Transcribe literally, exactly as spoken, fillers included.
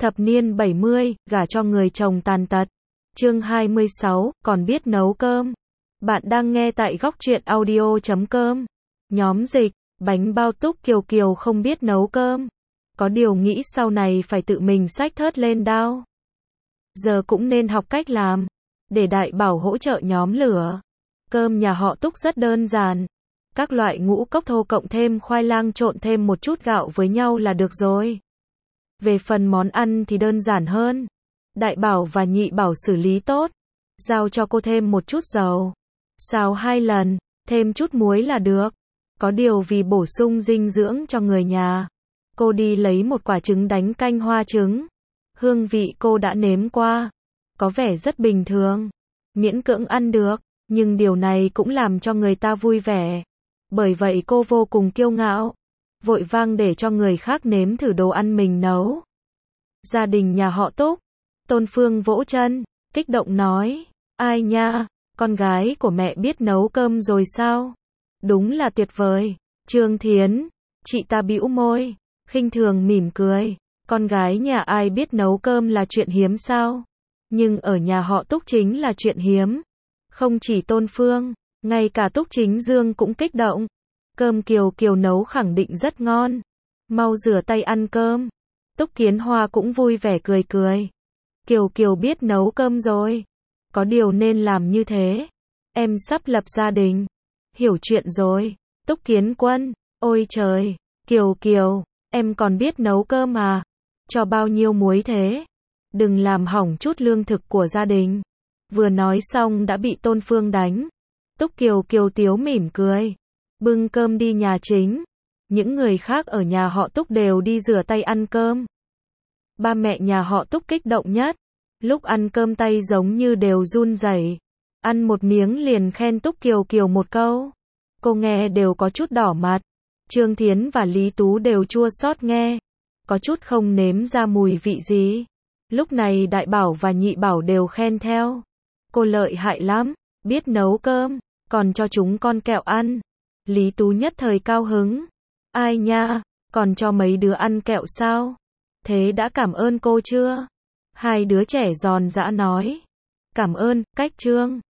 Thập niên bảy mươi, gả cho người chồng tàn tật. Chương hai mươi sáu, còn biết nấu cơm. Bạn đang nghe tại góc truyện audio chấm com. Nhóm dịch, bánh bao Túc Kiều Kiều không biết nấu cơm. Có điều nghĩ sau này phải tự mình xách thớt lên đao. Giờ cũng nên học cách làm. Để Đại Bảo hỗ trợ nhóm lửa. Cơm nhà họ Túc rất đơn giản. Các loại ngũ cốc thô cộng thêm khoai lang trộn thêm một chút gạo với nhau là được rồi. Về phần món ăn thì đơn giản hơn. Đại Bảo và Nhị Bảo xử lý tốt. Giao cho cô thêm một chút dầu. Xào hai lần, thêm chút muối là được. Có điều vì bổ sung dinh dưỡng cho người nhà, cô đi lấy một quả trứng đánh canh hoa trứng. Hương vị cô đã nếm qua. Có vẻ rất bình thường. Miễn cưỡng ăn được. Nhưng điều này cũng làm cho người ta vui vẻ. Bởi vậy cô vô cùng kiêu ngạo. Vội vang để cho người khác nếm thử đồ ăn mình nấu. Gia đình nhà họ Túc. Tôn Phương vỗ chân, kích động nói. Ai nha, con gái của mẹ biết nấu cơm rồi sao? Đúng là tuyệt vời. Trương Thiến, chị ta bĩu môi, khinh thường mỉm cười. Con gái nhà ai biết nấu cơm là chuyện hiếm sao? Nhưng ở nhà họ Túc chính là chuyện hiếm. Không chỉ Tôn Phương, ngay cả Túc Chính Dương cũng kích động. Cơm Kiều Kiều nấu khẳng định rất ngon. Mau rửa tay ăn cơm. Túc Kiến Hoa cũng vui vẻ cười cười. Kiều Kiều biết nấu cơm rồi. Có điều nên làm như thế. Em sắp lập gia đình. Hiểu chuyện rồi. Túc Kiến Quân, ôi trời, Kiều Kiều, em còn biết nấu cơm à? Cho bao nhiêu muối thế? Đừng làm hỏng chút lương thực của gia đình. Vừa nói xong đã bị Tôn Phương đánh. Túc Kiều Kiều tiếu mỉm cười. Bưng cơm đi nhà chính. Những người khác ở nhà họ Túc đều đi rửa tay ăn cơm. Ba mẹ nhà họ Túc kích động nhất. Lúc ăn cơm tay giống như đều run rẩy. Ăn một miếng liền khen Túc Kiều Kiều một câu. Cô nghe đều có chút đỏ mặt. Trương Thiến và Lý Tú đều chua xót nghe. Có chút không nếm ra mùi vị gì. Lúc này Đại Bảo và Nhị Bảo đều khen theo. Cô lợi hại lắm, biết nấu cơm, còn cho chúng con kẹo ăn. Lý Tú nhất thời cao hứng. Ai nha, còn cho mấy đứa ăn kẹo sao? Thế đã cảm ơn cô chưa? Hai đứa trẻ giòn giã nói. Cảm ơn, Cách Trương.